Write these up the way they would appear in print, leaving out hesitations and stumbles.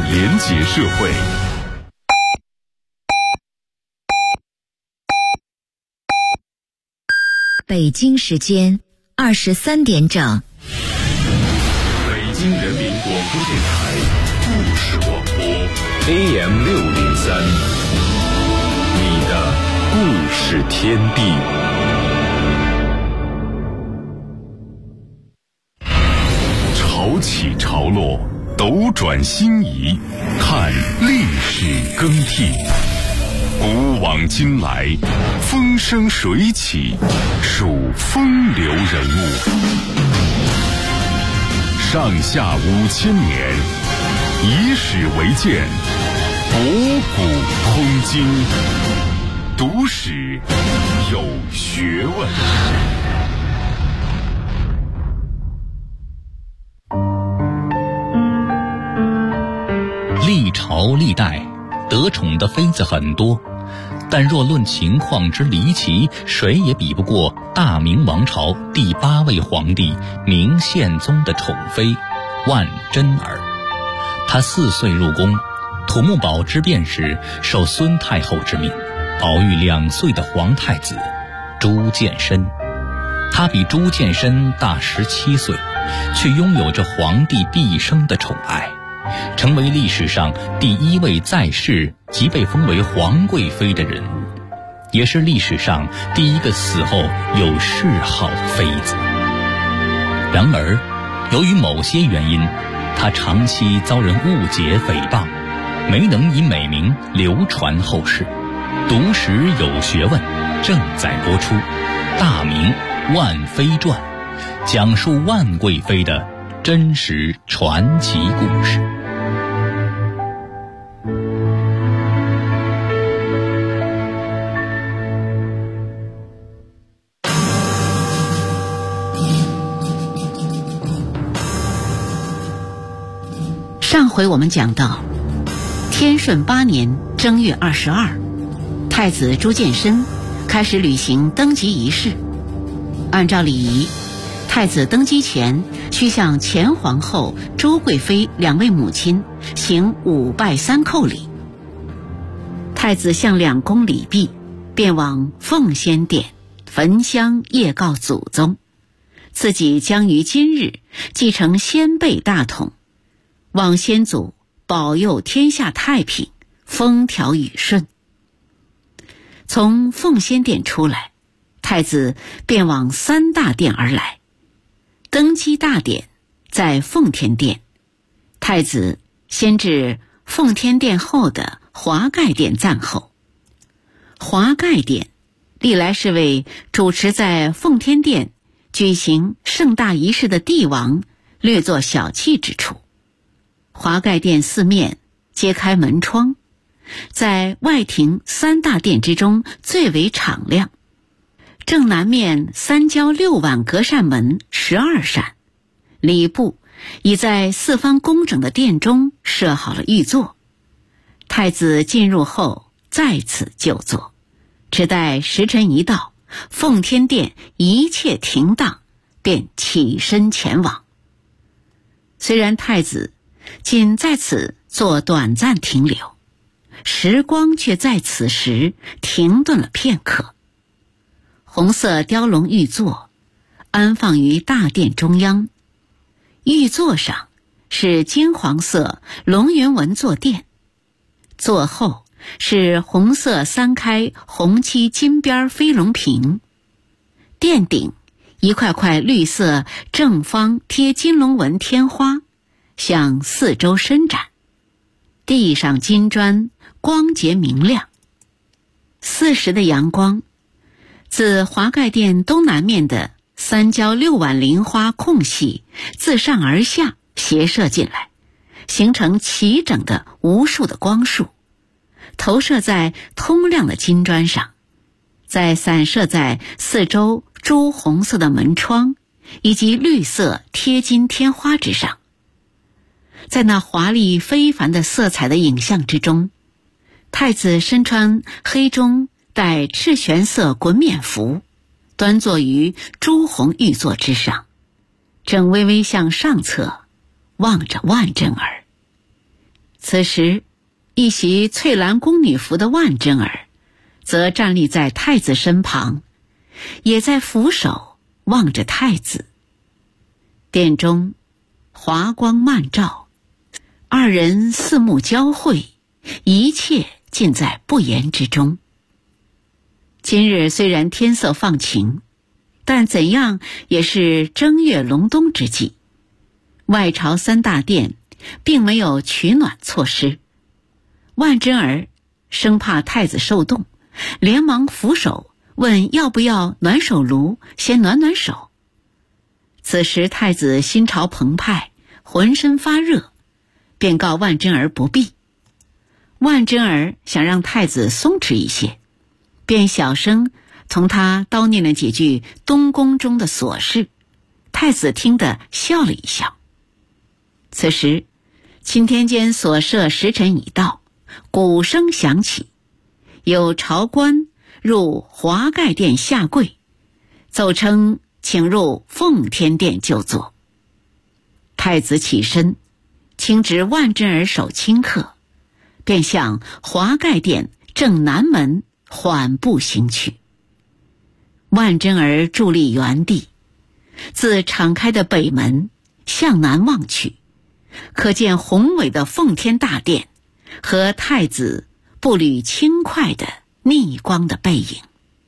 廉洁社会。 北京时间23点整。 北京人民广播电台故事广播 AM603，你的故事天地。潮起潮落，斗转星移，看历史更替。古往今来，风生水起，数风流人物。上下5000年，以史为鉴，博古通今，读史有学问。 历朝历代得宠的妃子很多，但若论情况之离奇，谁也比不过大明王朝第8位皇帝明宪宗的宠妃万贞儿。她4岁入宫，土木堡之变时受孙太后之命，保育2岁的皇太子朱见深。她比朱见深大17岁，却拥有着皇帝毕生的宠爱，成为历史上第1位在世即被封为皇贵妃的人物，也是历史上第1个死后有谥号的妃子。然而，由于某些原因，她长期遭人误解诽谤，没能以美名流传后世。读史有学问正在播出《大明万妃传》，讲述万贵妃的真实传奇故事。 上回我们讲到，天顺8年正月22，太子朱见深开始履行登基仪式。按照礼仪，太子登基前需向前皇后朱贵妃2位母亲行5拜3叩礼。太子向2公礼毕，便往奉先殿焚香谒告祖宗，自己将于今日继承先辈大统，望先祖保佑天下太平，风调雨顺。从奉先殿出来，太子便往3大殿而来。登基大典在奉天殿，太子先至奉天殿后的华盖殿暂候。华盖殿历来是为主持在奉天殿举行盛大仪式的帝王略作小憩之处。华盖殿4面揭开门窗，在外庭3大殿之中最为敞亮。正南面3交6碗隔扇门12扇，礼部已在4方工整的殿中设好了御座。太子进入后在此就坐，只待时辰一到，奉天殿一切停当，便起身前往。虽然太子仅在此做短暂停留，时光却在此时停顿了片刻。红色雕龙玉座安放于大殿中央，玉座上是金黄色龙云纹坐垫，座后是红色3开红漆金边飞龙屏，殿顶一块块绿色正方贴金龙纹天花向4周伸展，地上金砖光洁明亮。4时的阳光自华盖殿东南面的3交6碗菱花空隙自上而下斜射进来，形成齐整的无数的光束，投射在通亮的金砖上，再散射在4周朱红色的门窗以及绿色贴金天花之上。在那华丽非凡的色彩的影像之中，太子身穿黑中带赤玄色滚冕服，端坐于朱红玉座之上，正微微向上侧望着万贞儿。 此时，一袭翠蓝宫女服的万贞儿，则站立在太子身旁，也在俯首望着太子。殿中华光漫照，二人四目交汇，一切尽在不言之中。今日虽然天色放晴，但怎样也是正月隆冬之际，外朝三大殿并没有取暖措施。万贞儿生怕太子受冻，连忙俯首问要不要暖手炉，先暖暖手。此时太子心潮澎湃，浑身发热，便告万贞儿不必。万贞儿想让太子松弛一些，便小声同他叨念了几句东宫中的琐事。太子听得笑了一笑。此时钦天监所设时辰已到，鼓声响起，有朝官入华盖殿下跪，奏称请入奉天殿就坐。太子起身，请旨万贞儿守清客，便向华盖殿正南门缓步行去。万贞儿伫立原地，自敞开的北门向南望去，可见宏伟的奉天大殿和太子步履轻快的逆光的背影。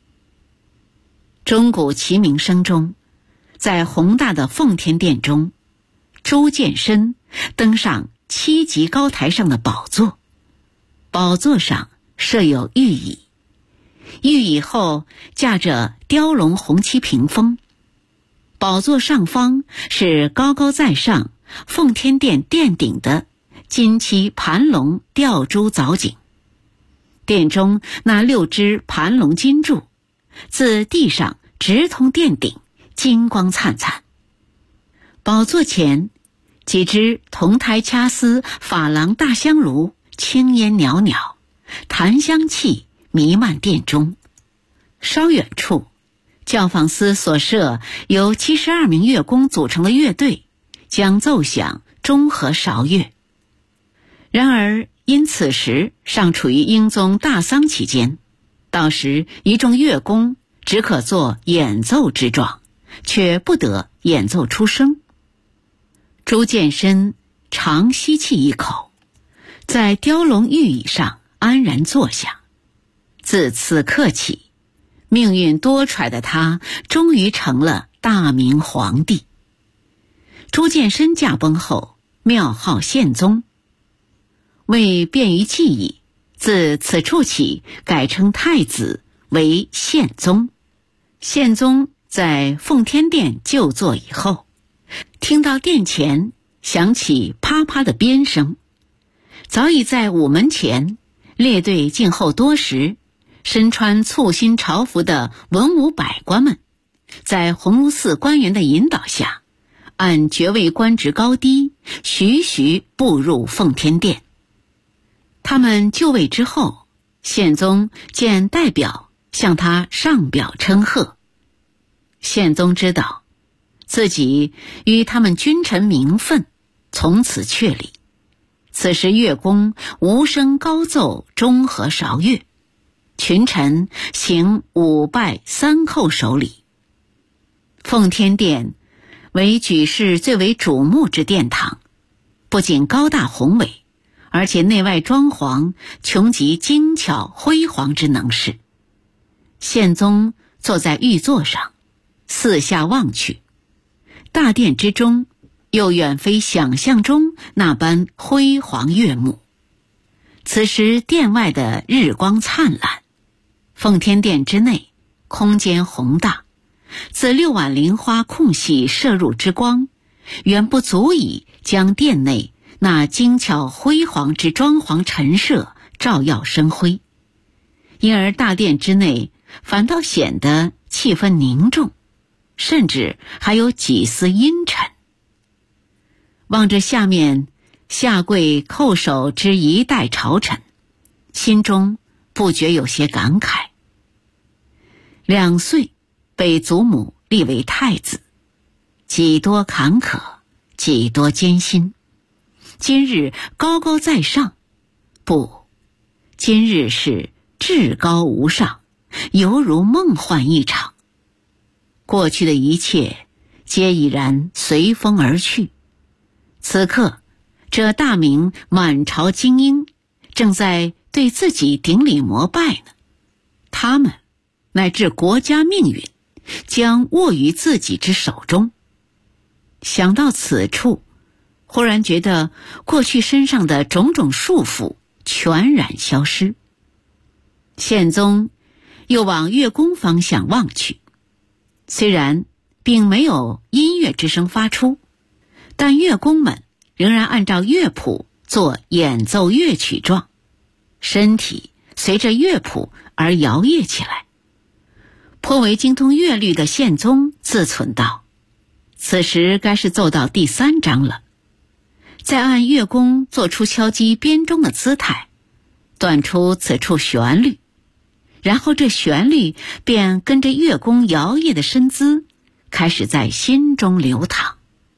钟鼓齐鸣声中，在宏大的奉天殿中，朱见深登上7级高台上的宝座，宝座上设有御椅，御椅后架着雕龙红漆屏风，宝座上方是高高在上奉天殿殿顶的金漆盘龙吊珠藻井。殿中那6只盘龙金柱自地上直通殿顶，金光灿灿。宝座前几只铜台掐丝珐琅大香炉青烟袅袅，檀香气弥漫殿中。稍远处，教坊司所设由72名乐工组成的乐队将奏响中和韶乐。然而因此时尚处于英宗大丧期间，到时一众乐工只可做演奏之状，却不得演奏出声。朱见深长吸气一口，在雕龙御椅上安然坐下。自此刻起，命运多舛的他终于成了大明皇帝。朱见深驾崩后，庙号宪宗，为便于记忆，自此处起改称太子为宪宗。宪宗在奉天殿就坐以后，听到殿前响起啪啪的鞭声，早已在午门前列队静候多时，身穿簇新朝服的文武百官们，在鸿胪寺官员的引导下，按爵位官职高低，徐徐步入奉天殿。他们就位之后，宪宗见代表向他上表称贺。宪宗知道自己与他们君臣名分从此确立。此时乐工无声高奏中和韶乐，群臣行5拜3叩首礼。奉天殿为举世最为瞩目之殿堂，不仅高大宏伟，而且内外装潢穷极精巧辉煌之能事。宪宗坐在御座上，四下望去，大殿之中又远非想象中那般辉煌悦目。此时殿外的日光灿烂，奉天殿之内空间宏大，自6碗菱花空隙射入之光，远不足以将殿内那精巧辉煌之装潢陈设照耀生辉，因而大殿之内反倒显得气氛凝重，甚至还有几丝阴沉。望着下面下跪叩首之一代朝臣，心中不觉有些感慨。2岁被祖母立为太子，几多坎坷，几多艰辛， 今日高高在上，不，今日是至高无上，犹如梦幻一场。过去的一切皆已然随风而去，此刻这大明满朝精英正在对自己顶礼膜拜呢，他们乃至国家命运将握于自己之手中。想到此处，忽然觉得过去身上的种种束缚全然消失。宪宗又往乐宫方向望去，虽然并没有音乐之声发出，但乐工们仍然按照乐谱做演奏乐曲状，身体随着乐谱而摇曳起来。颇为精通乐律的宪宗自忖道，此时该是奏到第3章了，再按乐工做出敲击编钟的姿态，断出此处旋律，然后这旋律便跟着乐工摇曳的身姿开始在心中流淌。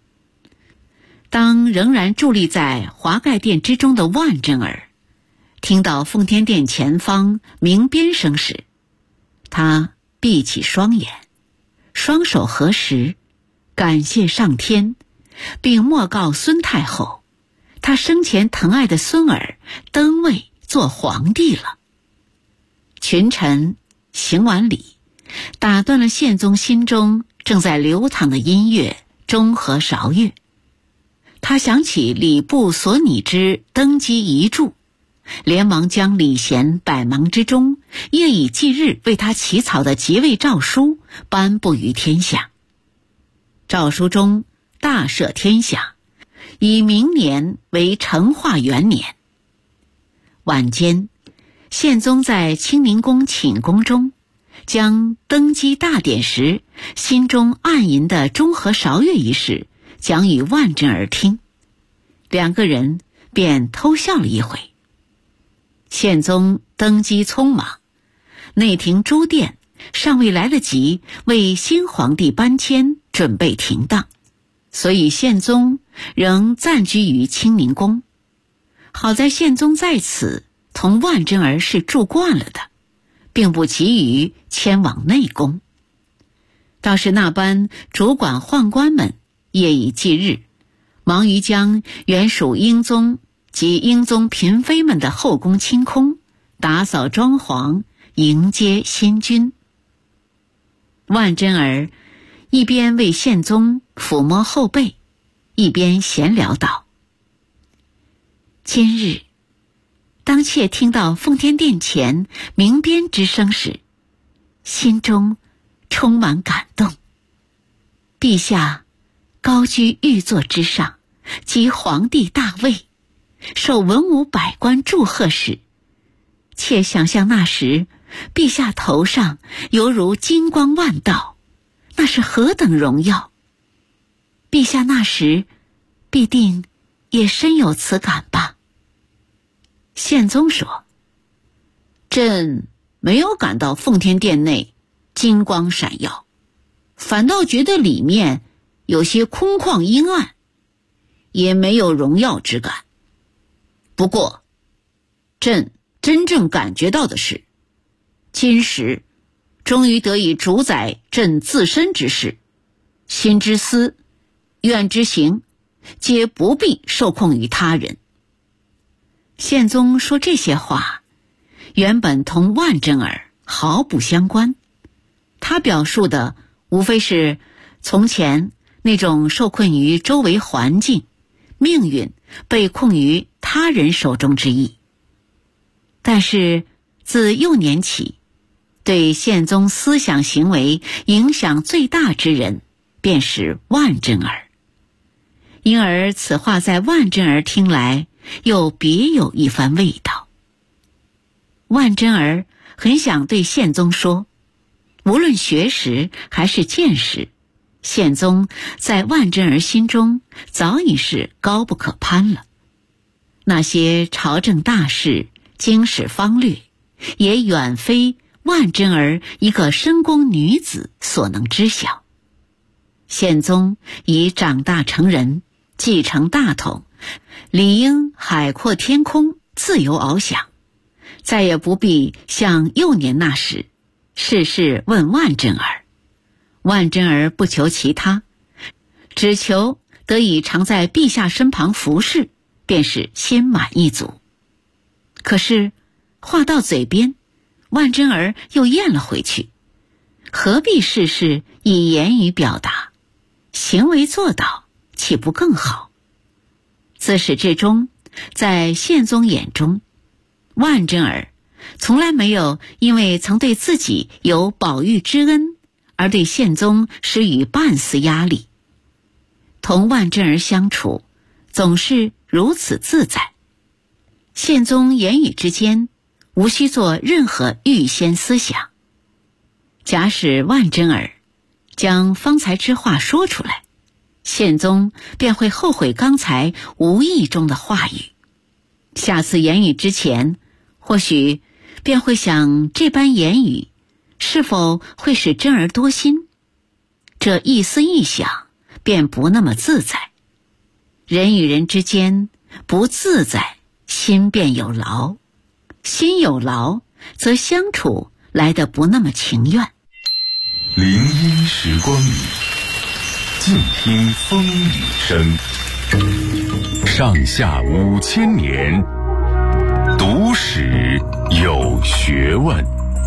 当仍然伫立在华盖殿之中的万贞儿听到奉天殿前方鸣鞭声时，他闭起双眼，双手合十，感谢上天，并默告孙太后，他生前疼爱的孙儿登位做皇帝了。群臣行完礼，打断了宪宗心中正在流淌的音乐中和韶乐。他想起礼部所拟之登基遗嘱，连忙将礼贤百忙之中夜以继日为他起草的即位诏书颁布于天下。诏书中大赦天下，以明年为成化元年。晚间，宪宗在清宁宫寝宫中将登基大典时心中暗吟的中和韶乐一事讲与万贞儿听，两个人便偷笑了一回。宪宗登基匆忙，内廷诸殿尚未来得及为新皇帝搬迁准备停当，所以宪宗仍暂居于清宁宫。好在宪宗在此同万贞儿是住惯了的，并不急于迁往内宫。倒是那般主管宦官们夜以继日，忙于将原属英宗及英宗嫔妃们的后宫清空，打扫装潢，迎接新君。万贞儿一边为宪宗抚摸后背，一边闲聊道：今日当妾听到奉天殿前鸣鞭之声时，心中充满感动。陛下高居玉座之上，即皇帝大位，受文武百官祝贺时，妾想象那时陛下头上犹如金光万道，那是何等荣耀！陛下那时必定也深有此感吧？宪宗说：朕没有感到奉天殿内金光闪耀，反倒觉得里面有些空旷阴暗，也没有荣耀之感。不过朕真正感觉到的是，今时终于得以主宰朕自身之事，心之思，愿之行，皆不必受控于他人。宪宗说这些话，原本同万贞儿毫不相关，他表述的无非是从前那种受困于周围环境，命运被控于他人手中之意。但是自幼年起，对宪宗思想行为影响最大之人便是万贞儿，因而此话在万贞儿听来又别有一番味道。万贞儿很想对宪宗说，无论学识还是见识，宪宗在万贞儿心中早已是高不可攀了。那些朝政大事、经史方略，也远非万贞儿一个深宫女子所能知晓。宪宗已长大成人，继承大统， 理应海阔天空，自由翱翔，再也不必像幼年那时，事事问万贞儿。万贞儿不求其他，只求得以常在陛下身旁服侍，便是心满意足。可是话到嘴边，万贞儿又咽了回去，何必事事以言语表达，行为做到岂不更好？自始至终，在宪宗眼中，万贞儿从来没有因为曾对自己有宝玉之恩而对宪宗施予半丝压力。同万贞儿相处，总是如此自在。宪宗言语之间，无需做任何预先思想。假使万贞儿将方才之话说出来，宪宗便会后悔刚才无意中的话语。下次言语之前，或许便会想这般言语是否会使贞儿多心。这一思一想，便不那么自在。人与人之间不自在，心便有劳，心有劳，则相处来得不那么情愿。 林荫时光里，静听风雨声。上下5000年，读史有学问。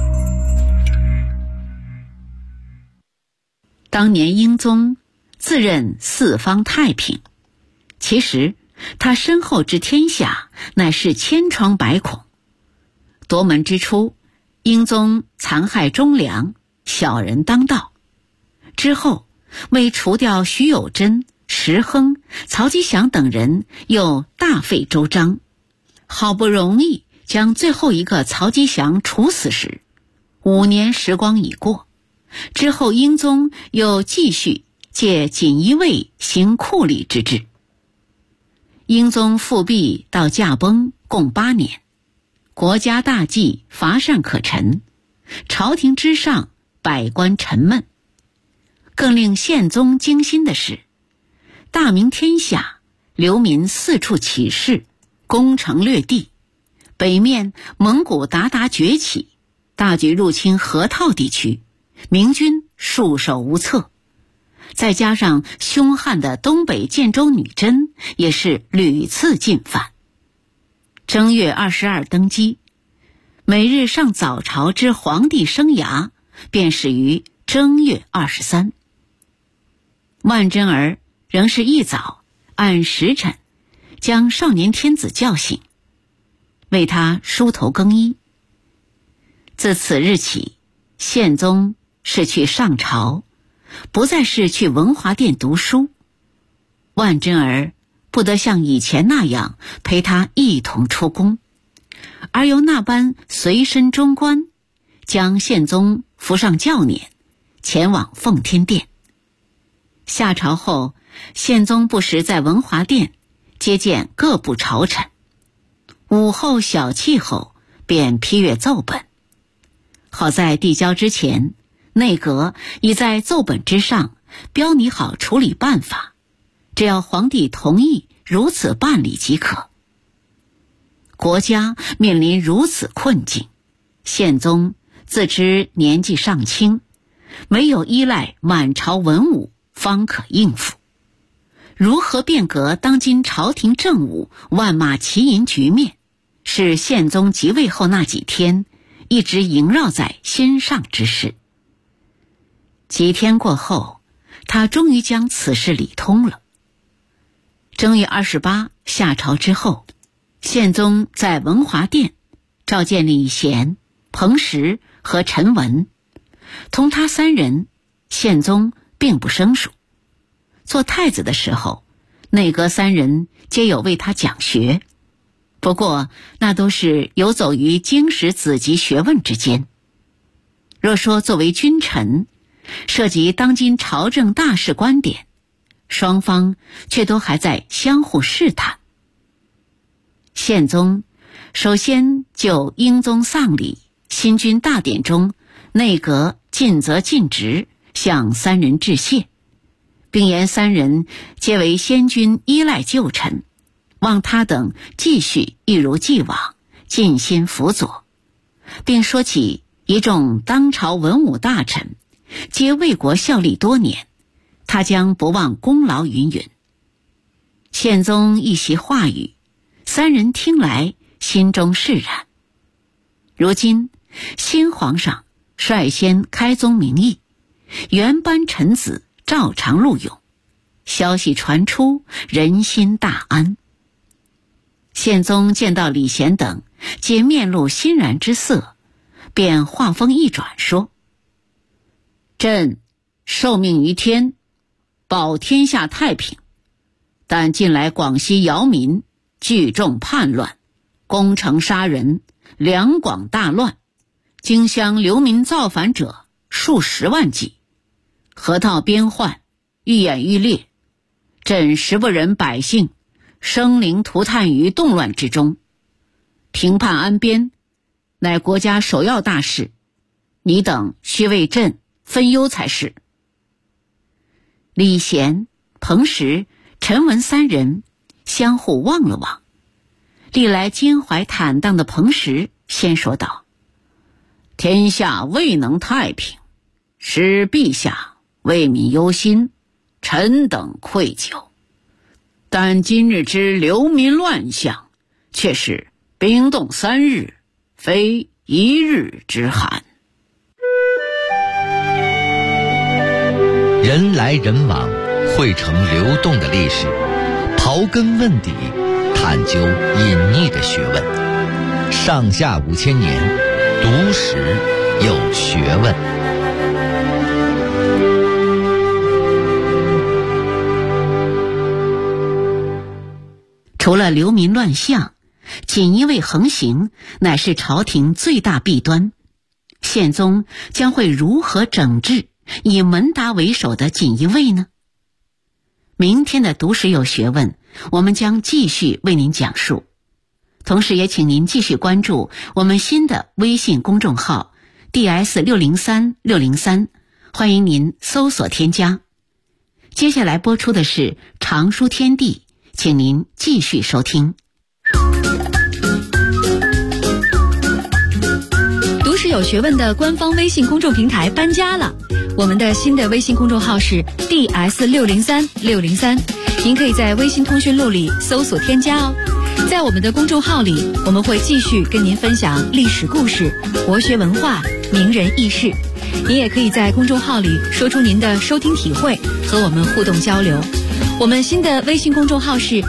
当年英宗自认四方太平，其实他身后之天下乃是千疮百孔。夺门之初，英宗残害忠良，小人当道。之后为除掉徐有贞、石亨、曹吉祥等人，又大费周章，好不容易将最后一个曹吉祥处死时，5年时光已过。之后英宗又继续借锦衣卫行酷吏之制。英宗复辟到驾崩共8年，国家大计乏善可陈，朝廷之上百官沉闷。更令宪宗惊心的是，大明天下流民四处起事，攻城略地，北面蒙古鞑靼崛起，大举入侵河套地区，明军束手无策。再加上凶悍的东北建州女真也是屡次进犯。正月22登基，每日上早朝之皇帝生涯便始于正月23。万贞儿仍是一早按时辰将少年天子叫醒，为他梳头更衣。自此日起，宪宗是去上朝，不再是去文华殿读书。万贞儿不得像以前那样陪他一同出宫，而由那般随身中官将宪宗扶上轿辇，前往奉天殿。下朝后，宪宗不时在文华殿接见各部朝臣，午后小憩后便批阅奏本。好在递交之前，内阁已在奏本之上标拟好处理办法，只要皇帝同意如此办理即可。国家面临如此困境，宪宗自知年纪尚轻，唯有依赖满朝文武方可应付。如何变革当今朝廷政务万马齐喑局面，是宪宗即位后那几天一直萦绕在心上之事。几天过后，他终于将此事理通了。正月28下朝之后，宪宗在文华殿召见李贤、彭实和陈文，同他3人，宪宗并不生疏。做太子的时候，内阁3人皆有为他讲学，不过那都是游走于经史子集学问之间。若说作为君臣，涉及当今朝政大事观点，双方却都还在相互试探。宪宗首先就英宗丧礼、新君大典中内阁尽责尽职向3人致谢，并言3人皆为先君依赖旧臣， 望他等继续一如既往尽心辅佐，并说起一众当朝文武大臣皆为国效力多年，他将不忘功劳云云。宪宗一席话语，三人听来心中释然。如今新皇上率先开宗明义，原班臣子照常录用，消息传出，人心大安。宪宗见到李贤等皆面露欣然之色，便话锋一转说：朕受命于天，保天下太平，但近来广西姚民聚众叛乱，攻城杀人，两广大乱，荆襄流民造反者数十万计，河道边患愈演愈烈，朕实不忍百姓生灵涂炭于动乱之中，平叛安边乃国家首要大事，你等须为朕分忧才是。李贤、彭实、陈文三人相互望了望，历来襟怀坦荡的彭实先说道：天下未能太平，使陛下为民忧心，臣等愧疚。但今日之流民乱象，却是冰冻3日，非1日之寒。 人来人往，汇成流动的历史，刨根问底，探究隐匿的学问。上下5000年，读史有学问。 除了流民乱象，锦衣卫横行乃是朝廷最大弊端。宪宗将会如何整治以门达为首的锦衣卫呢？明天的读史有学问，我们将继续为您讲述。同时也请您继续关注我们新的微信公众号 DS603603，欢迎您搜索添加。接下来播出的是常书天地，请您继续收听。 读史有学问的官方微信公众平台搬家了，我们的新的微信公众号是 DS603603，您可以在微信通讯录里搜索添加哦。在我们的公众号里，我们会继续跟您分享历史故事、国学文化、名人轶事。您也可以在公众号里说出您的收听体会，和我们互动交流。我们新的微信公众号是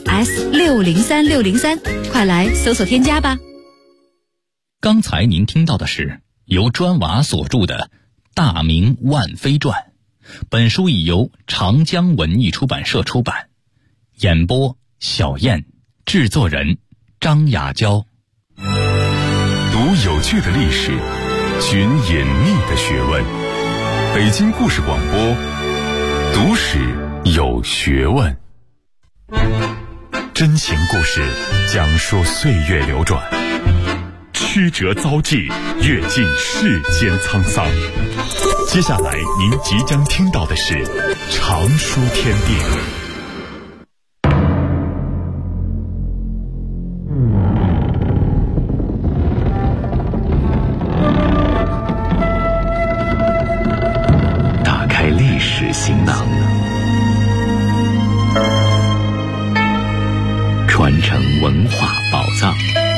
DS603603，快来搜索添加吧。 刚才您听到的是由砖瓦所著的《大明万妃传》，本书已由长江文艺出版社出版。演播小燕，制作人张雅娇。 读有趣的历史，寻隐秘的学问。北京故事广播，读史有学问。真情故事，讲述岁月流转，曲折遭际，阅尽世间沧桑。接下来您即将听到的是常书天地。 打开历史行囊，传承文化宝藏。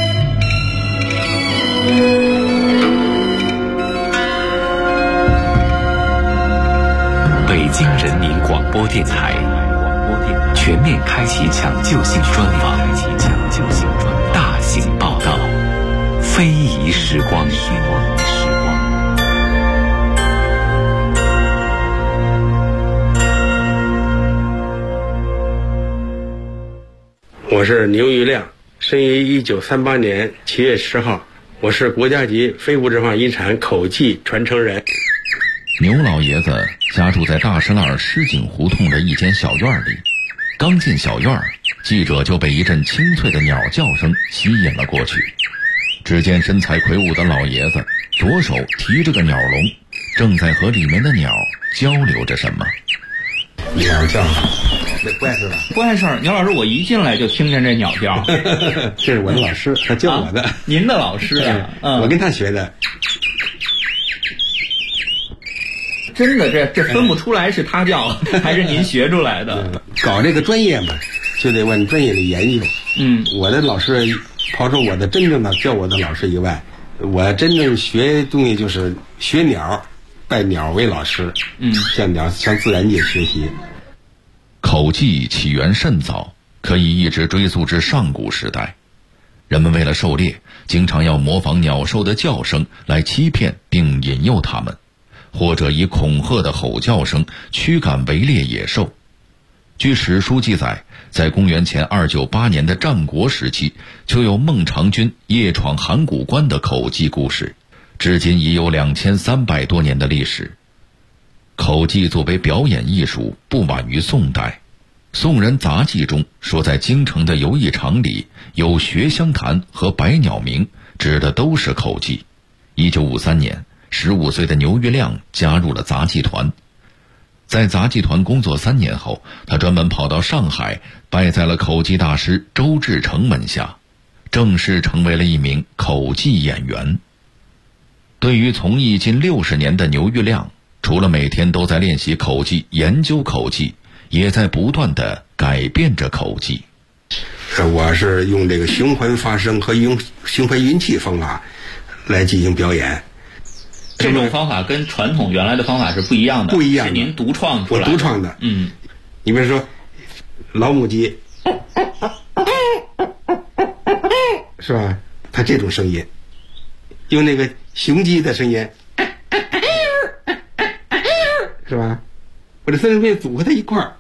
北京人民广播电台全面开启抢救性专访，大型报道，非遗时光。 我是牛玉亮，生于1938年7月10号，我是国家级非物质文化遗产口技传承人。 牛老爷子家住在大石栏石井胡同的一间小院里，刚进小院，记者就被一阵清脆的鸟叫声吸引了过去。只见身材魁梧的老爷子左手提着个鸟笼，正在和里面的鸟交流着什么。 鸟叫， 不碍事吧？ 不碍事儿。牛老师，我一进来就听见这鸟叫。 这是我的老师，他教我的。 您的老师啊？ 我跟他学的。 真的，这分不出来是他叫还是您学出来的。 搞这个专业嘛，就得往专业里研究。我的老师，刨除我的真正的教我的老师以外，我真正学东西就是学鸟，拜鸟为老师。向自然界学习。 口技起源甚早，可以一直追溯至上古时代。人们为了狩猎，经常要模仿鸟兽的叫声来欺骗并引诱它们，或者以恐吓的吼叫声驱赶围猎野兽。据史书记载，在公元前298年的战国时期，就有孟尝君夜闯函谷关的口技故事，至今已有2300多年的历史。口技作为表演艺术，不晚于宋代。宋人杂记中说，在京城的游艺场里有学香坛和百鸟鸣，指的都是口技。1953年，15岁的牛玉亮加入了杂技团。在杂技团工作3年后，他专门跑到上海，拜在了口技大师周志成门下，正式成为了一名口技演员。对于从艺近60年的牛玉亮，除了每天都在练习口技、研究口技，也在不断地改变着口技。 我是用这个循环发声和用循环运气方法来进行表演。 这种方法跟传统原来的方法是不一样的， 不一样的， 是您独创出来的。 我独创的。你比如说老母鸡，是吧？它这种声音，用那个雄鸡的声音，是吧？我这三声组合在一块儿，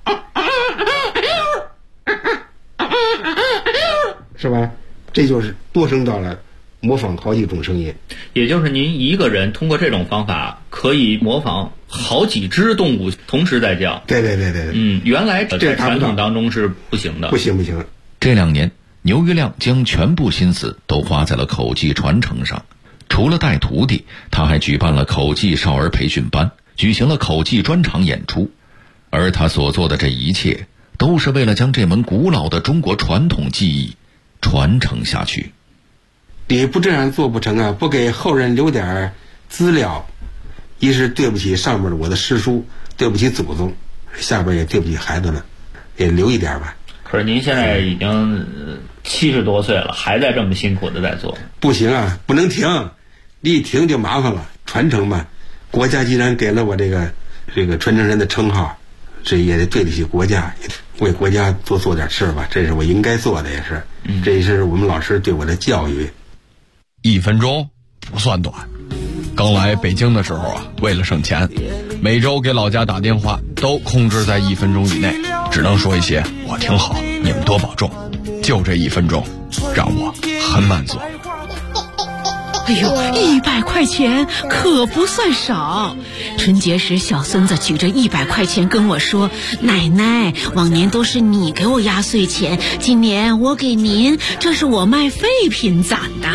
是吧？这就是多声道了，模仿好几种声音。 也就是您一个人通过这种方法可以模仿好几只动物同时在叫。 对。 原来在传统当中是不行的。 不行。 这2年，牛玉亮将全部心思都花在了口技传承上。除了带徒弟，他还举办了口技少儿培训班，举行了口技专场演出。而他所做的这一切，都是为了将这门古老的中国传统技艺传承下去。 你不这样做不成啊！不给后人留点资料，一是对不起上面的我的师叔，对不起祖宗，下边也对不起孩子们，也留一点吧。 可是您现在已经70多岁了，还在这么辛苦的在做。 不行啊，不能停，你一停就麻烦了。传承嘛，国家既然给了我这个传承人的称号，这也得对得起国家，为国家做点事吧，这是我应该做的，也是。这也是我们老师对我的教育。 1分钟不算短。刚来北京的时候啊，为了省钱，每周给老家打电话都控制在1分钟以内，只能说一些我挺好，你们多保重。就这1分钟，让我很满足。 哎呦，100块钱可不算少。春节时，小孙子举着100块钱跟我说：“奶奶，往年都是你给我压岁钱，今年我给您，这是我卖废品攒的。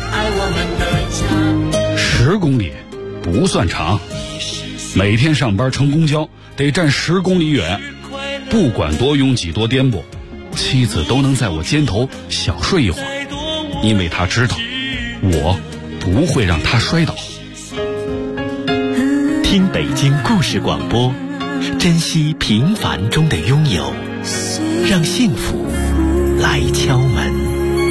”10公里不算长，每天上班乘公交得站10公里远，不管多拥挤多颠簸，妻子都能在我肩头小睡一会儿，因为她知道我不会让她摔倒。 听北京故事广播，珍惜平凡中的拥有，让幸福来敲门。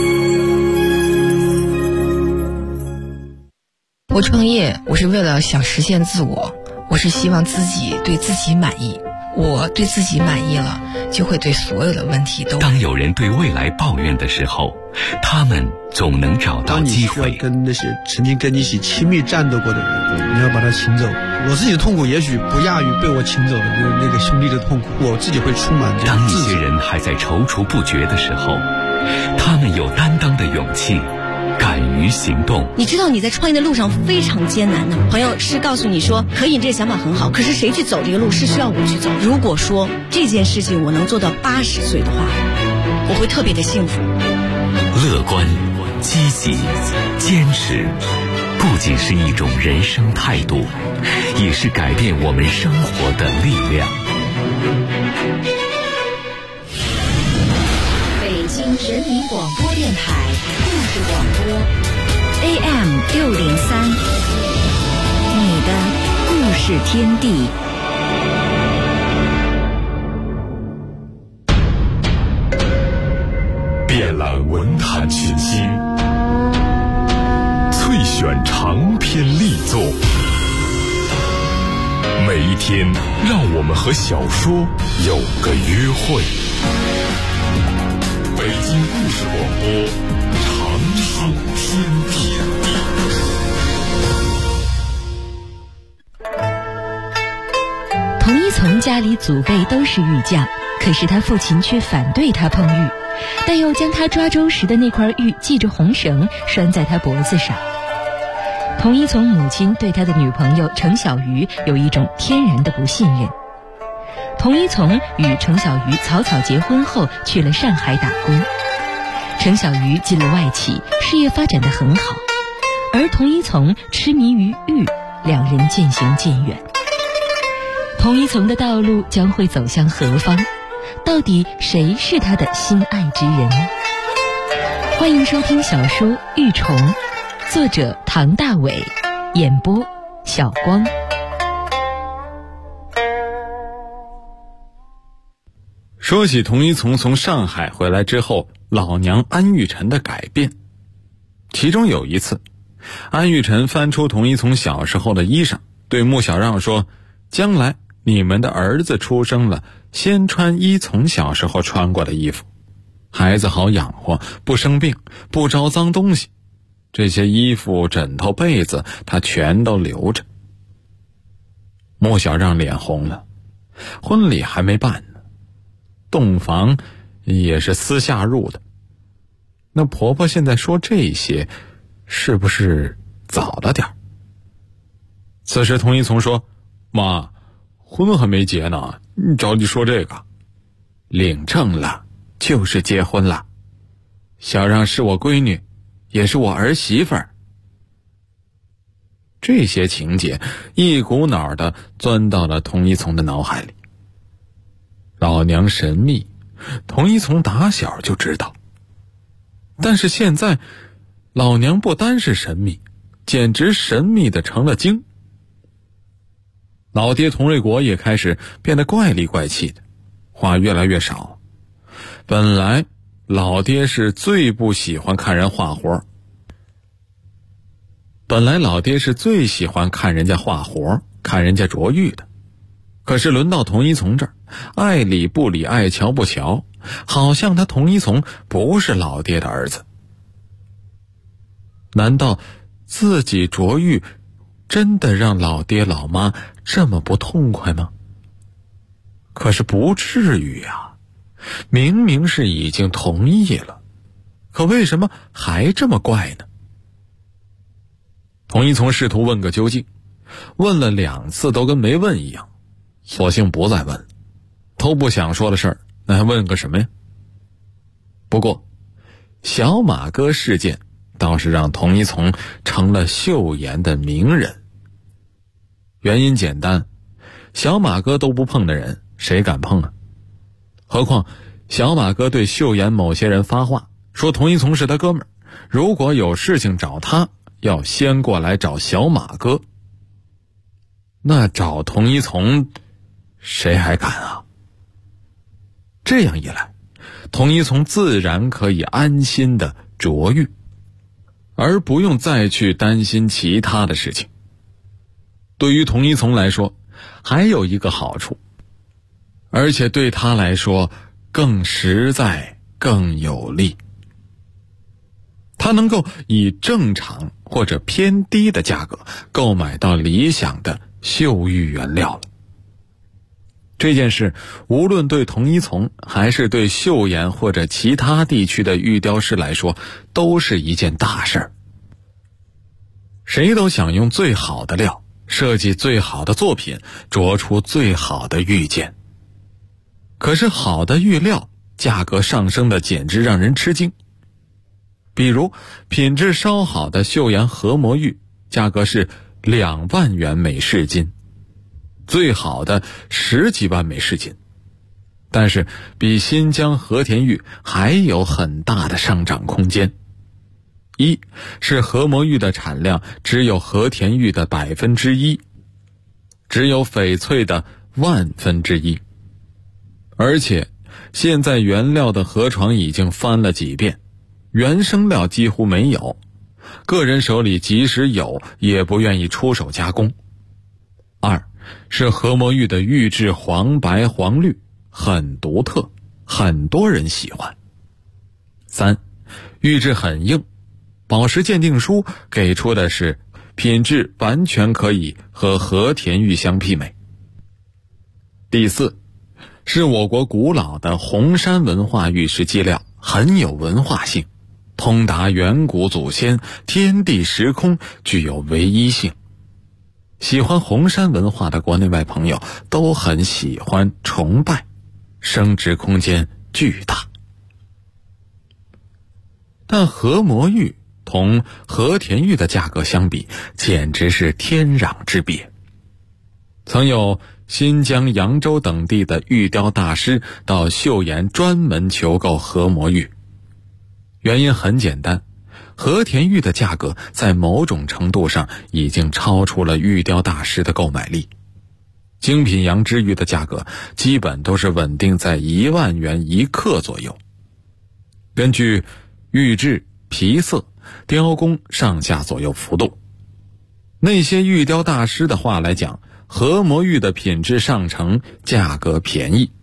我创业，我是为了想实现自我，我是希望自己对自己满意。我对自己满意了，就会对所有的问题都。 当有人对未来抱怨的时候，他们总能找到机会。 当你需要跟那些曾经跟你一起亲密战斗过的人，你要把他请走。我自己的痛苦也许不亚于被我请走的那个兄弟的痛苦，我自己会充满这当一些人还在踌躇不决的时候，他们有担当的勇气，敢于行动。 你知道你在创业的路上非常艰难的，朋友是告诉你说可以，你这个想法很好，可是谁去走这个路是需要我去走。如果说这件事情我能做到80岁的话，我会特别的幸福。 乐观、积极、坚持，不仅是一种人生态度，也是改变我们生活的力量。 人民广播电台故事广播 AM603，你的故事天地。 遍览文坛群星，萃选长篇力作，每一天让我们和小说有个约会。北京故事广播，长寿天地。 童一从家里祖辈都是玉匠，可是他父亲却反对他碰玉，但又将他抓周时的那块玉系着红绳拴在他脖子上。童一从母亲对他的女朋友程小鱼有一种天然的不信任。童一从与程小鱼草草结婚后去了上海打工，程小鱼进了外企，事业发展得很好，而童一从痴迷于玉，两人渐行渐远。童一从的道路将会走向何方？到底谁是他的心爱之人？欢迎收听小说《玉虫》，作者唐大伟，演播小光。 说起童一从上海回来之后，老娘安玉宸的改变，其中有一次，安玉宸翻出童一从小时候的衣裳，对穆小让说：将来你们的儿子出生了，先穿一从小时候穿过的衣服，孩子好养活，不生病，不招脏东西。这些衣服、枕头、被子他全都留着。穆小让脸红了，婚礼还没办呢，洞房也是私下入的，那婆婆现在说这些，是不是早了点？此时童一从说：妈，婚还没结呢，你着急说这个？领证了就是结婚了，小让是我闺女，也是我儿媳妇儿。这些情节一股脑的钻到了童一从的脑海里。老娘神秘，童一从打小就知道，但是现在老娘不单是神秘，简直神秘的成了精。老爹童瑞国也开始变得怪里怪气的，话越来越少。本来老爹是最不喜欢看人画活，最喜欢看人家画活，看人家琢玉的。可是轮到童一从这儿，爱理不理，爱瞧不瞧，好像他童一从不是老爹的儿子。难道自己琢玉真的让老爹老妈这么不痛快吗？可是不至于啊，明明是已经同意了，可为什么还这么怪呢？童一从试图问个究竟，问了2次都跟没问一样，索性不再问，都不想说的事儿，那还问个什么呀？不过小马哥事件倒是让童一从成了岫岩的名人。原因简单，小马哥都不碰的人，谁敢碰啊？何况小马哥对岫岩某些人发话，说童一从是他哥们儿，如果有事情找他，要先过来找小马哥。那找童一从谁还敢啊？这样一来，童一从自然可以安心的琢玉，而不用再去担心其他的事情。对于童一从来说，还有一个好处，而且对他来说更实在、更有利。他能够以正常或者偏低的价格购买到理想的岫玉原料了。这件事无论对童一从还是对岫岩或者其他地区的玉雕师来说，都是一件大事儿。谁都想用最好的料，设计最好的作品，琢出最好的玉件。可是好的玉料价格上升的简直让人吃惊。比如品质稍好的岫岩合模玉，价格是2万元每市斤，最好的10几万每市斤。 但是比新疆和田玉还有很大的上涨空间。一是和膜玉的产量只有和田玉的1%，只有翡翠的1/1000，而且现在原料的河床已经翻了几遍，原生料几乎没有，个人手里即使有也不愿意出手加工。二是和膜玉的玉质黄白黄绿很独特，很多人喜欢。三，玉质很硬，宝石鉴定书给出的是品质完全可以和和田玉相媲美。第四，是我国古老的红山文化玉石基料，很有文化性，通达远古祖先，天地时空，具有唯一性。喜欢红山文化的国内外朋友都很喜欢崇拜，升值空间巨大。但和膜玉同和田玉的价格相比，简直是天壤之别。曾有新疆、扬州等地的玉雕大师到岫岩专门求购和膜玉，原因很简单，和田玉的价格在某种程度上已经超出了玉雕大师的购买力。精品羊脂玉的价格基本都是稳定在1万元1克左右。根据玉质、皮色、雕工上下左右幅度，那些玉雕大师的话来讲，和膜玉的品质上乘，价格便宜。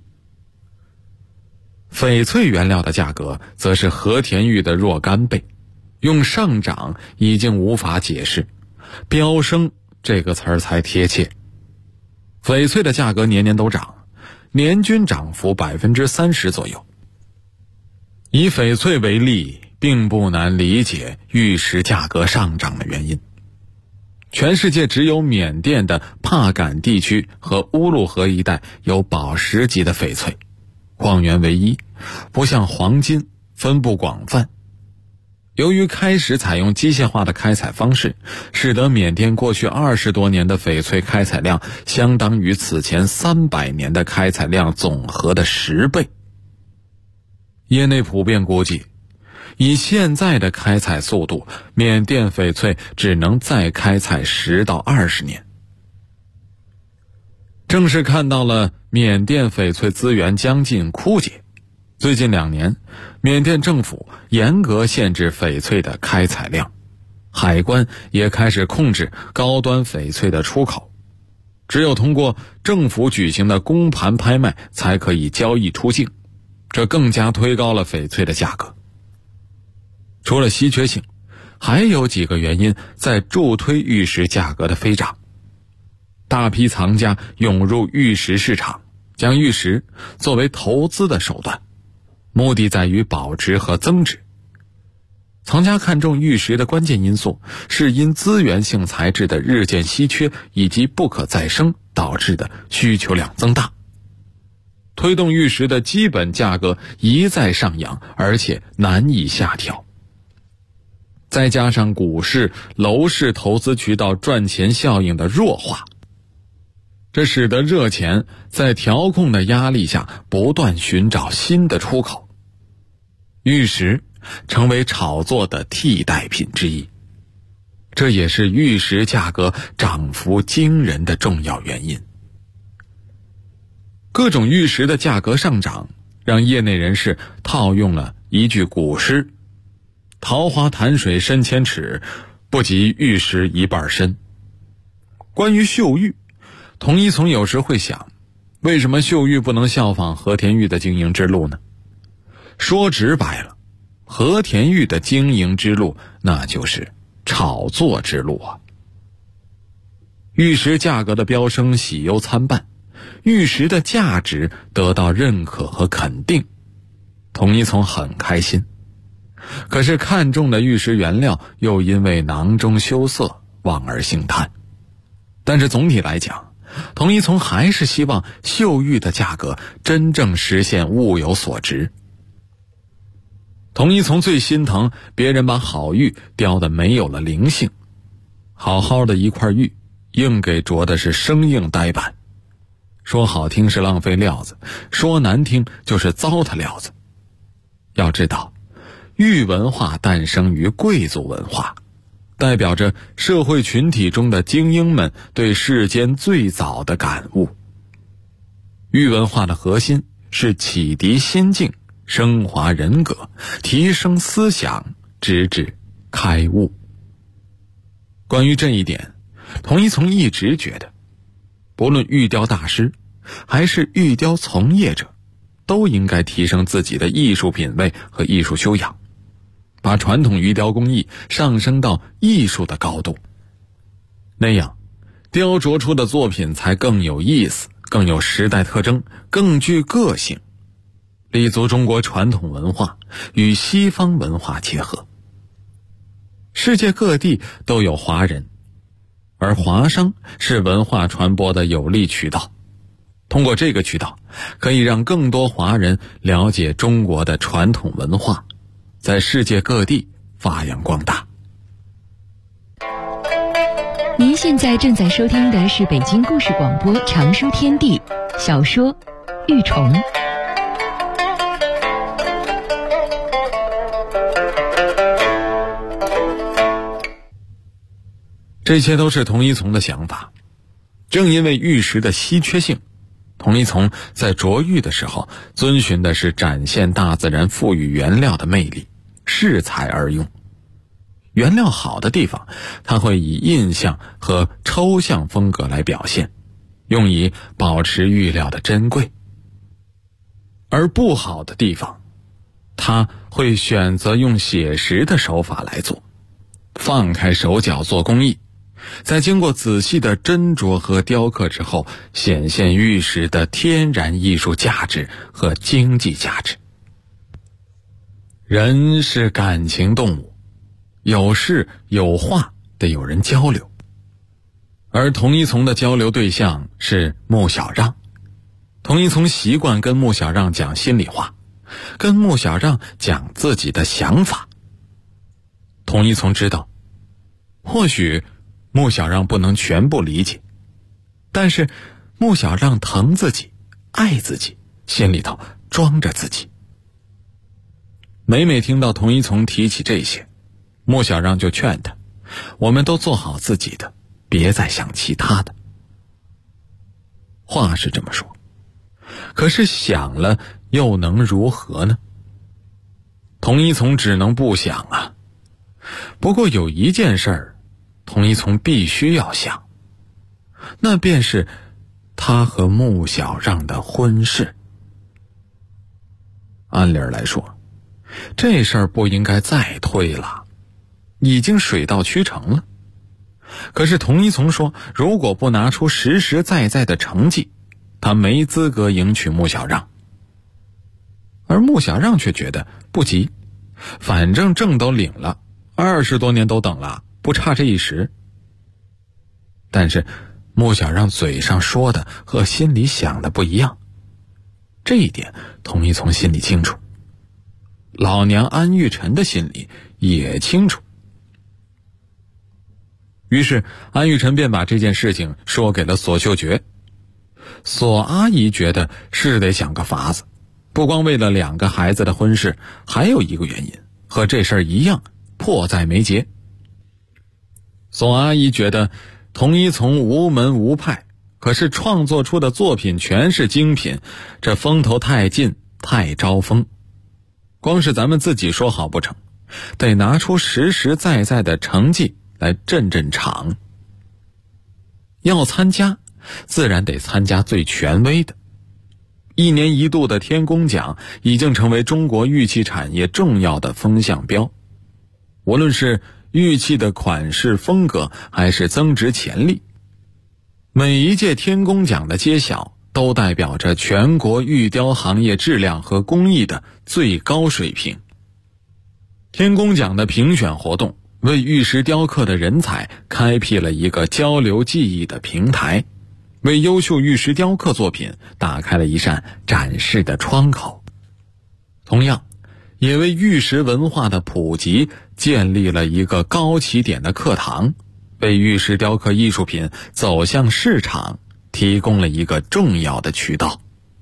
翡翠原料的价格则是和田玉的若干倍，用上涨已经无法解释，飙升这个词儿才贴切。翡翠的价格年年都涨，年均涨幅30%左右。以翡翠为例，并不难理解玉石价格上涨的原因。全世界只有缅甸的帕敢地区和乌鲁河一带有宝石级的翡翠，矿源唯一，不像黄金分布广泛。由于开始采用机械化的开采方式，使得缅甸过去20多年的翡翠开采量相当于此前300年的开采量总和的10倍。业内普遍估计，以现在的开采速度，缅甸翡翠只能再开采10到20年。正是看到了缅甸翡翠资源将近枯竭，最近2年，缅甸政府严格限制翡翠的开采量，海关也开始控制高端翡翠的出口，只有通过政府举行的公盘拍卖才可以交易出境，这更加推高了翡翠的价格。除了稀缺性，还有几个原因在助推玉石价格的飞涨。大批藏家涌入玉石市场，将玉石作为投资的手段，目的在于保值和增值。藏家看重玉石的关键因素是因资源性材质的日渐稀缺以及不可再生导致的需求量增大，推动玉石的基本价格一再上扬，而且难以下调。再加上股市、楼市投资渠道赚钱效应的弱化，这使得热钱在调控的压力下不断寻找新的出口，玉石成为炒作的替代品之一，这也是玉石价格涨幅惊人的重要原因。各种玉石的价格上涨，让业内人士套用了一句古诗：桃花潭水深千尺，不及玉石一半深。关于岫玉，童一从有时会想，为什么岫玉不能效仿和田玉的经营之路呢？说直白了，和田玉的经营之路那就是炒作之路啊。玉石价格的飙升喜忧参半，玉石的价值得到认可和肯定，童一从很开心。可是看中的玉石原料又因为囊中羞涩，望而兴叹。但是总体来讲，童一从还是希望岫玉的价格真正实现物有所值。童一从最心疼别人把好玉雕得没有了灵性，好好的一块玉硬给琢的是生硬呆板。 说好听是浪费料子，说难听就是糟蹋料子。要知道，玉文化诞生于贵族文化，代表着社会群体中的精英们对世间最早的感悟。玉文化的核心是启迪心境，升华人格，提升思想，直至开悟。关于这一点，童一从一直觉得，不论玉雕大师还是玉雕从业者，都应该提升自己的艺术品味和艺术修养，把传统玉雕工艺上升到艺术的高度。那样，雕琢出的作品才更有意思，更有时代特征，更具个性，立足中国传统文化与西方文化结合。世界各地都有华人，而华商是文化传播的有力渠道。通过这个渠道，可以让更多华人了解中国的传统文化，在世界各地发扬光大。 您现在正在收听的是北京故事广播常书天地小说《玉虫》。 这些都是童一从的想法。正因为玉石的稀缺性，童一从在琢玉的时候遵循的是展现大自然赋予原料的魅力，适才而用。原料好的地方，他会以印象和抽象风格来表现，用以保持玉料的珍贵。而不好的地方，他会选择用写实的手法来做，放开手脚做工艺，在经过仔细的斟酌和雕刻之后，显现玉石的天然艺术价值和经济价值。人是感情动物，有事有话得有人交流，而童一从的交流对象是穆小让。童一从习惯跟穆小让讲心里话，跟穆小让讲自己的想法。童一从知道，或许穆小让不能全部理解，但是穆小让疼自己，爱自己，心里头装着自己。每每听到童一从提起这些，穆小让就劝他，我们都做好自己的，别再想其他的。话是这么说，可是想了又能如何呢？童一从只能不想啊。不过有一件事儿，童一从必须要想，那便是他和穆小让的婚事。按理来说，这事儿不应该再推了，已经水到渠成了。可是童一从说，如果不拿出实实在在的成绩，他没资格迎娶穆小让。而穆小让却觉得不急，反正证都领了，20多年都等了，不差这一时。但是穆小让嘴上说的和心里想的不一样，这一点童一从心里清楚，老娘安玉宸的心里也清楚。于是安玉宸便把这件事情说给了索秀觉。索阿姨觉得是得想个法子，不光为了2个孩子的婚事，还有一个原因和这事儿一样，迫在眉睫。索阿姨觉得童一从无门无派，可是创作出的作品全是精品，这风头太劲，太招风。光是咱们自己说好不成，得拿出实实在在的成绩来镇镇场。要参加，自然得参加最权威的。1年1度的天工奖已经成为中国玉器产业重要的风向标，无论是玉器的款式风格还是增值潜力，每一届天工奖的揭晓都代表着全国玉雕行业质量和工艺的最高水平。天工奖的评选活动为玉石雕刻的人才开辟了一个交流技艺的平台，为优秀玉石雕刻作品打开了一扇展示的窗口，同样也为玉石文化的普及建立了一个高起点的课堂，为玉石雕刻艺术品走向市场提供了一个重要的渠道。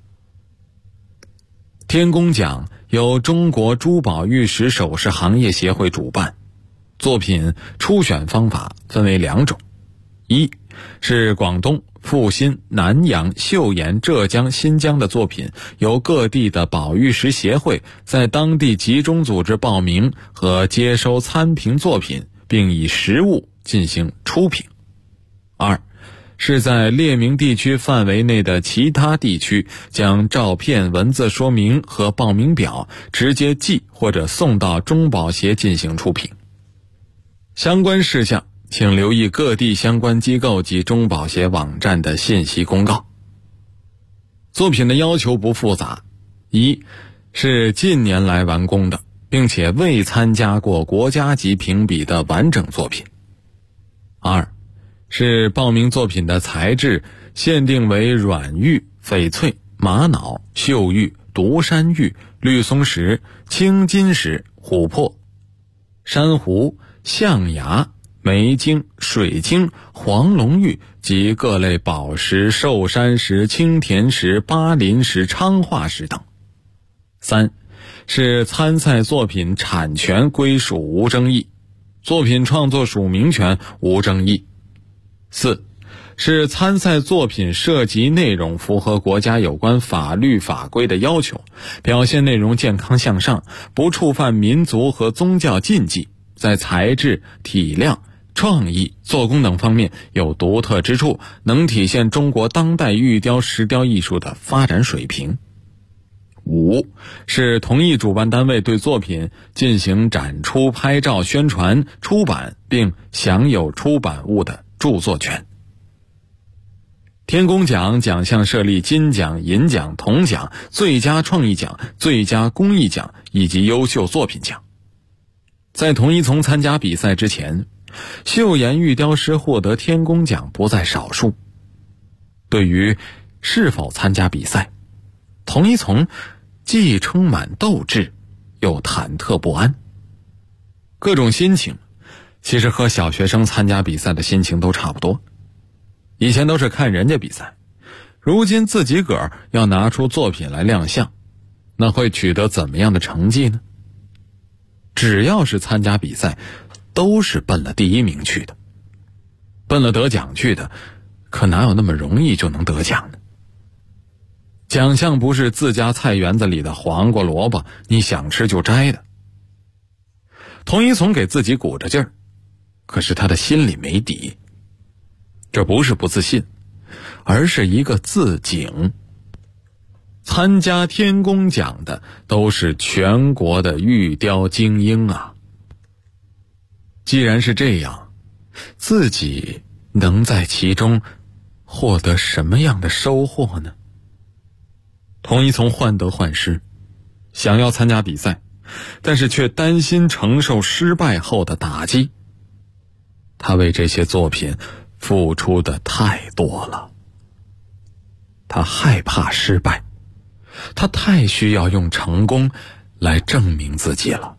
天工奖由中国珠宝玉石首饰行业协会主办，作品初选方法分为2种，一是广东、阜新、南阳、岫岩、浙江、新疆的作品，由各地的宝玉石协会在当地集中组织报名和接收参评作品，并以实物进行初评。二是在列明地区范围内的其他地区，将照片、文字说明和报名表直接寄或者送到中宝协进行初评。相关事项请留意各地相关机构及中宝协网站的信息公告。作品的要求不复杂，一是近年来完工的，并且未参加过国家级评比的完整作品。二是报名作品的材质限定为软玉、翡翠、玛瑙、岫玉、独山玉、绿松石、青金石、琥珀、珊瑚、象牙、梅晶、水晶、黄龙玉及各类宝石、寿山石、青田石、巴林石、昌化石等。三是参赛作品产权归属无争议，作品创作署名权无争议。四是参赛作品涉及内容符合国家有关法律法规的要求，表现内容健康向上，不触犯民族和宗教禁忌，在材质、体量、创意、做工等方面有独特之处，能体现中国当代玉雕石雕艺术的发展水平。五是同意主办单位对作品进行展出、拍照、宣传、出版，并享有出版物的著作权。天工奖奖项设立金奖、银奖、铜奖、最佳创意奖、最佳工艺奖以及优秀作品奖。在同一从参加比赛之前，岫岩玉雕师获得天工奖不在少数。对于是否参加比赛，同一从既充满斗志又忐忑不安，各种心情其实和小学生参加比赛的心情都差不多。以前都是看人家比赛，如今自己个儿要拿出作品来亮相，那会取得怎么样的成绩呢？只要是参加比赛，都是奔了第一名去的，奔了得奖去的，可哪有那么容易就能得奖呢？奖项不是自家菜园子里的黄瓜萝卜，你想吃就摘的。童一从给自己鼓着劲儿，可是他的心里没底。这不是不自信，而是一个自警。参加天工奖的都是全国的玉雕精英啊！既然是这样，自己能在其中获得什么样的收获呢？童一从患得患失，想要参加比赛，但是却担心承受失败后的打击。他为这些作品付出的太多了，他害怕失败，他太需要用成功来证明自己了。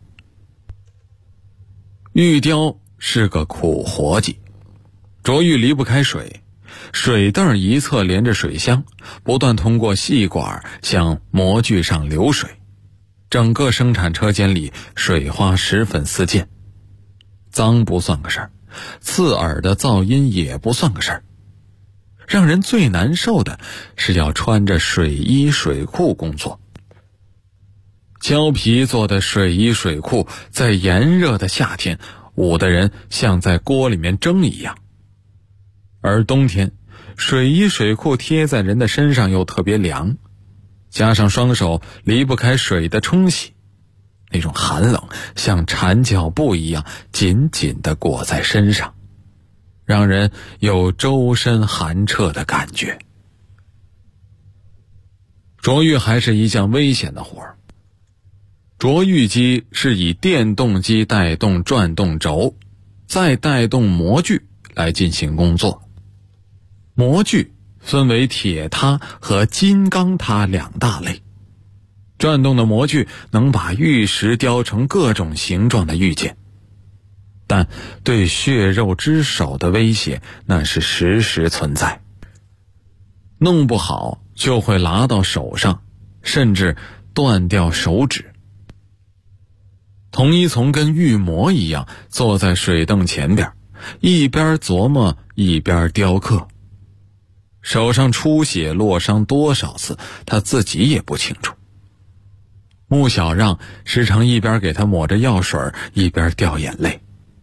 玉雕是个苦活计，琢玉离不开水，水泵一侧连着水箱，不断通过细管向模具上流水，整个生产车间里水花十分四溅，脏不算个事儿，刺耳的噪音也不算个事儿。让人最难受的是要穿着水衣水裤工作。胶皮做的水衣水裤在炎热的夏天捂得人像在锅里面蒸一样，而冬天水衣水裤贴在人的身上又特别凉，加上双手离不开水的冲洗，那种寒冷像缠脚布一样紧紧地裹在身上，让人有周身寒彻的感觉。琢玉还是一项危险的活儿。琢玉机是以电动机带动转动轴，再带动模具来进行工作。模具分为铁塌和金刚塌两大类。转动的模具能把玉石雕成各种形状的玉件，但对血肉之手的威胁那是时时存在。 弄不好就会拿到手上，甚至断掉手指。童一从跟玉魔一样坐在水凳前边，一边琢磨一边雕刻。手上出血落伤多少次，他自己也不清楚。穆小让时常一边给他抹着药水，一边掉眼泪。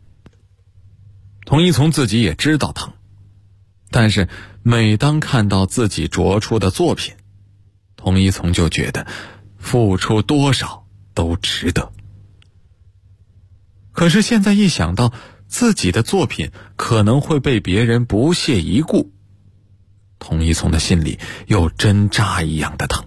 童一从自己也知道疼，但是每当看到自己着出的作品，童一从就觉得付出多少都值得。可是现在一想到自己的作品可能会被别人不屑一顾，童一从的心里又针扎一样的疼。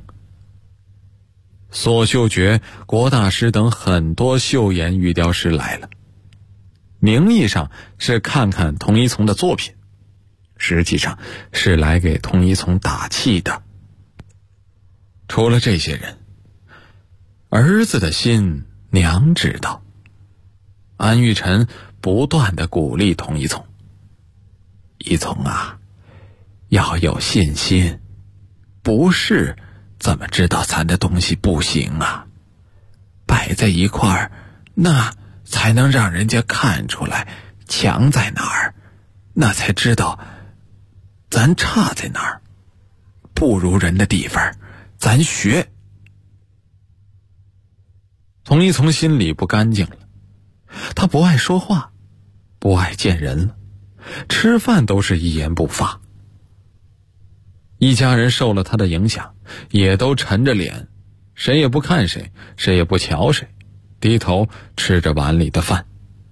索秀觉、郭大师等很多秀妍玉雕师来了，名义上是看看童一从的作品，实际上是来给童一从打气的。除了这些人，儿子的心娘知道。安玉辰不断地鼓励童一从：一从啊，要有信心，不是怎么知道咱的东西不行啊？摆在一块儿，那才能让人家看出来强在哪儿，那才知道咱差在哪儿，不如人的地方咱学。童一从心里不干净了，他不爱说话，不爱见人了，吃饭都是一言不发。一家人受了他的影响，也都沉着脸，谁也不看谁，谁也不瞧谁，低头吃着碗里的饭。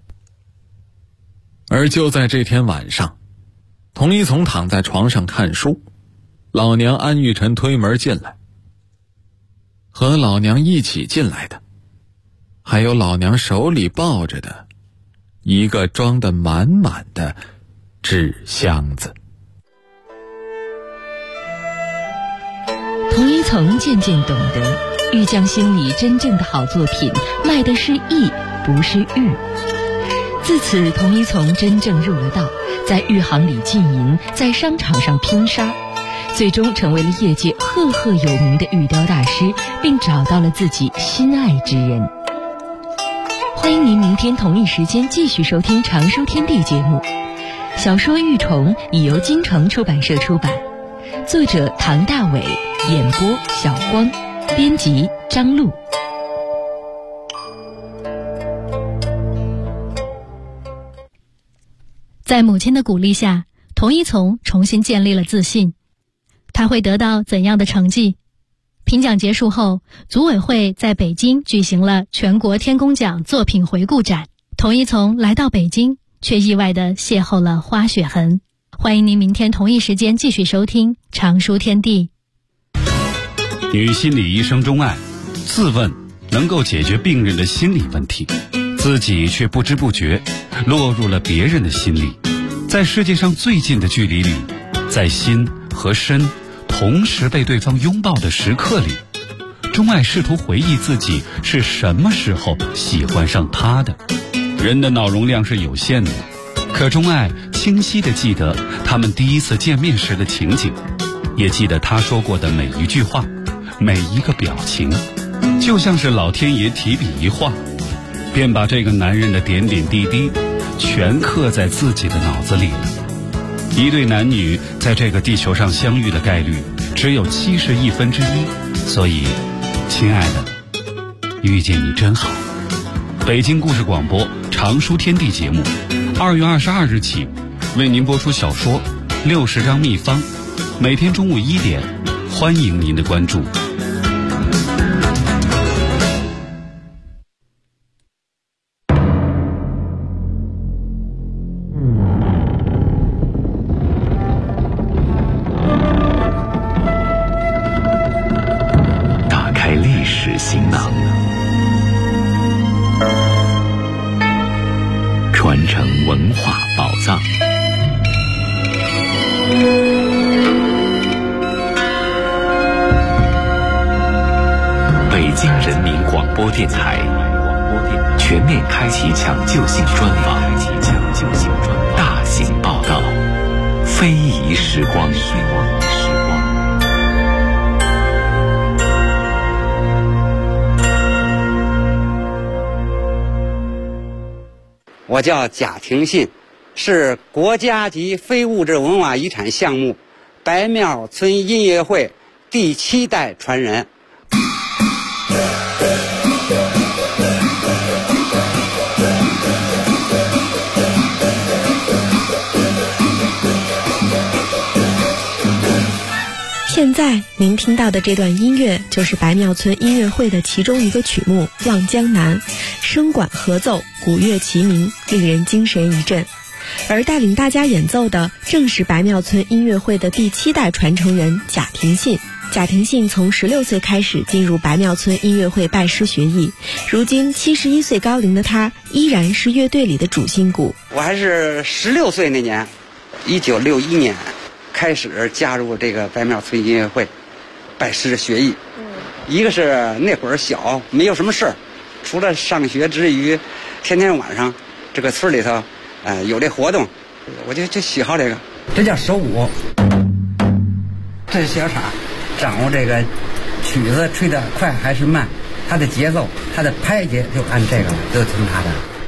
而就在这天晚上，童一从躺在床上看书，老娘安玉辰推门进来。和老娘一起进来的，还有老娘手里抱着的一个装得满满的纸箱子。 童一从渐渐懂得，玉匠心里真正的好作品卖的是艺，不是玉。自此，童一从真正入了道，在玉行里经营，在商场上拼杀，最终成为了业界赫赫有名的玉雕大师，并找到了自己心爱之人。欢迎您明天同一时间继续收听《常书天地》节目。小说《玉虫》已由京城出版社出版，作者唐大伟，演播小光，编辑张璐。 在母亲的鼓励下，童一从重新建立了自信。他会得到怎样的成绩？评奖结束后，组委会在北京举行了全国天工奖作品回顾展。童一从来到北京，却意外地邂逅了花雪痕。欢迎您明天同一时间继续收听《常书天地》。 与心理医生钟爱，自问能够解决病人的心理问题，自己却不知不觉落入了别人的心里。在世界上最近的距离里，在心和身同时被对方拥抱的时刻里，钟爱试图回忆自己是什么时候喜欢上他的。人的脑容量是有限的，可钟爱清晰地记得他们第一次见面时的情景，也记得他说过的每一句话，每一个表情，就像是老天爷提笔一画，便把这个男人的点点滴滴全刻在自己的脑子里了。一对男女在这个地球上相遇的概率只有1/71，所以，亲爱的，遇见你真好。北京故事广播常书天地节目，2月22日起为您播出小说《60张秘方》，每天中午1点，欢迎您的关注。 打开历史行囊，传承文化宝藏。北京人民广播电台全面开启抢救性专访，大型报道，非遗时光。 我叫贾廷信，是国家级非物质文化遗产项目白庙村音乐会第7代传人。 现在您听到的这段音乐就是白庙村音乐会的其中一个曲目《望江南》，声管合奏，鼓乐齐鸣，令人精神一振。而带领大家演奏的正是白庙村音乐会的第7代传承人贾廷信。贾廷信从16岁开始进入白庙村音乐会拜师学艺，如今71岁高龄的他依然是乐队里的主心骨。 我还是16岁那年，1961年开始加入这个白庙村音乐会拜师学艺。一个是那会儿小，没有什么事儿，除了上学之余，天天晚上这个村里头有这活动，我就喜好这个。这叫手鼓，这是小叉，掌握这个曲子吹得快还是慢，它的节奏，它的拍节就按这个了，就听它的。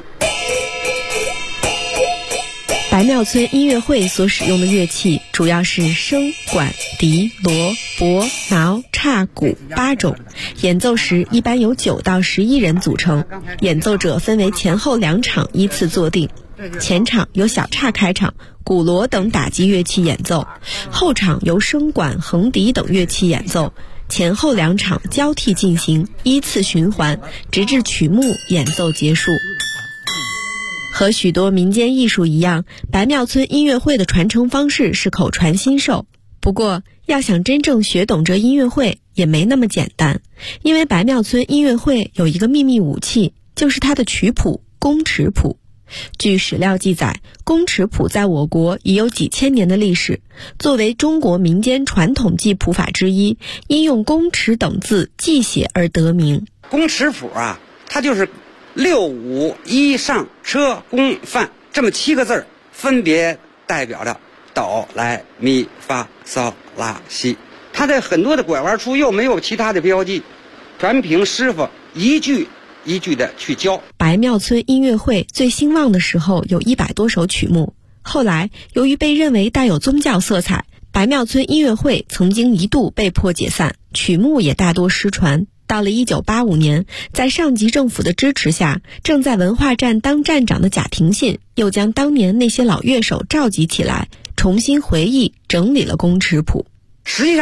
白庙村音乐会所使用的乐器主要是笙、管、笛、锣、钹、挠、叉、鼓8种，演奏时一般由9到11人组成，演奏者分为前后2场依次坐定。前场由小叉开场，鼓锣等打击乐器演奏，后场由笙管、横笛等乐器演奏，前后2场交替进行，依次循环，直至曲目演奏结束。和许多民间艺术一样，白庙村音乐会的传承方式是口传心授。不过，要想真正学懂这音乐会也没那么简单，因为白庙村音乐会有一个秘密武器，就是它的曲谱宫尺谱。据史料记载，宫尺谱在我国已有几千年的历史，作为中国民间传统记谱法之一，因用宫尺等字记写而得名。 宫尺谱啊，它就是6、5、1上车宫范这么7个字，分别代表着哆来咪发嗦拉西。它在很多的拐弯处又没有其他的标记，全凭师傅一句一句的去教。 白庙村音乐会最兴旺的时候有100多首曲目，后来由于被认为带有宗教色彩，白庙村音乐会曾经一度被迫解散，曲目也大多失传。到了1985年，在上级政府的支持下，正在文化站当站长的贾廷信又将当年那些老乐手召集起来，重新回忆整理了宫尺谱。 实际上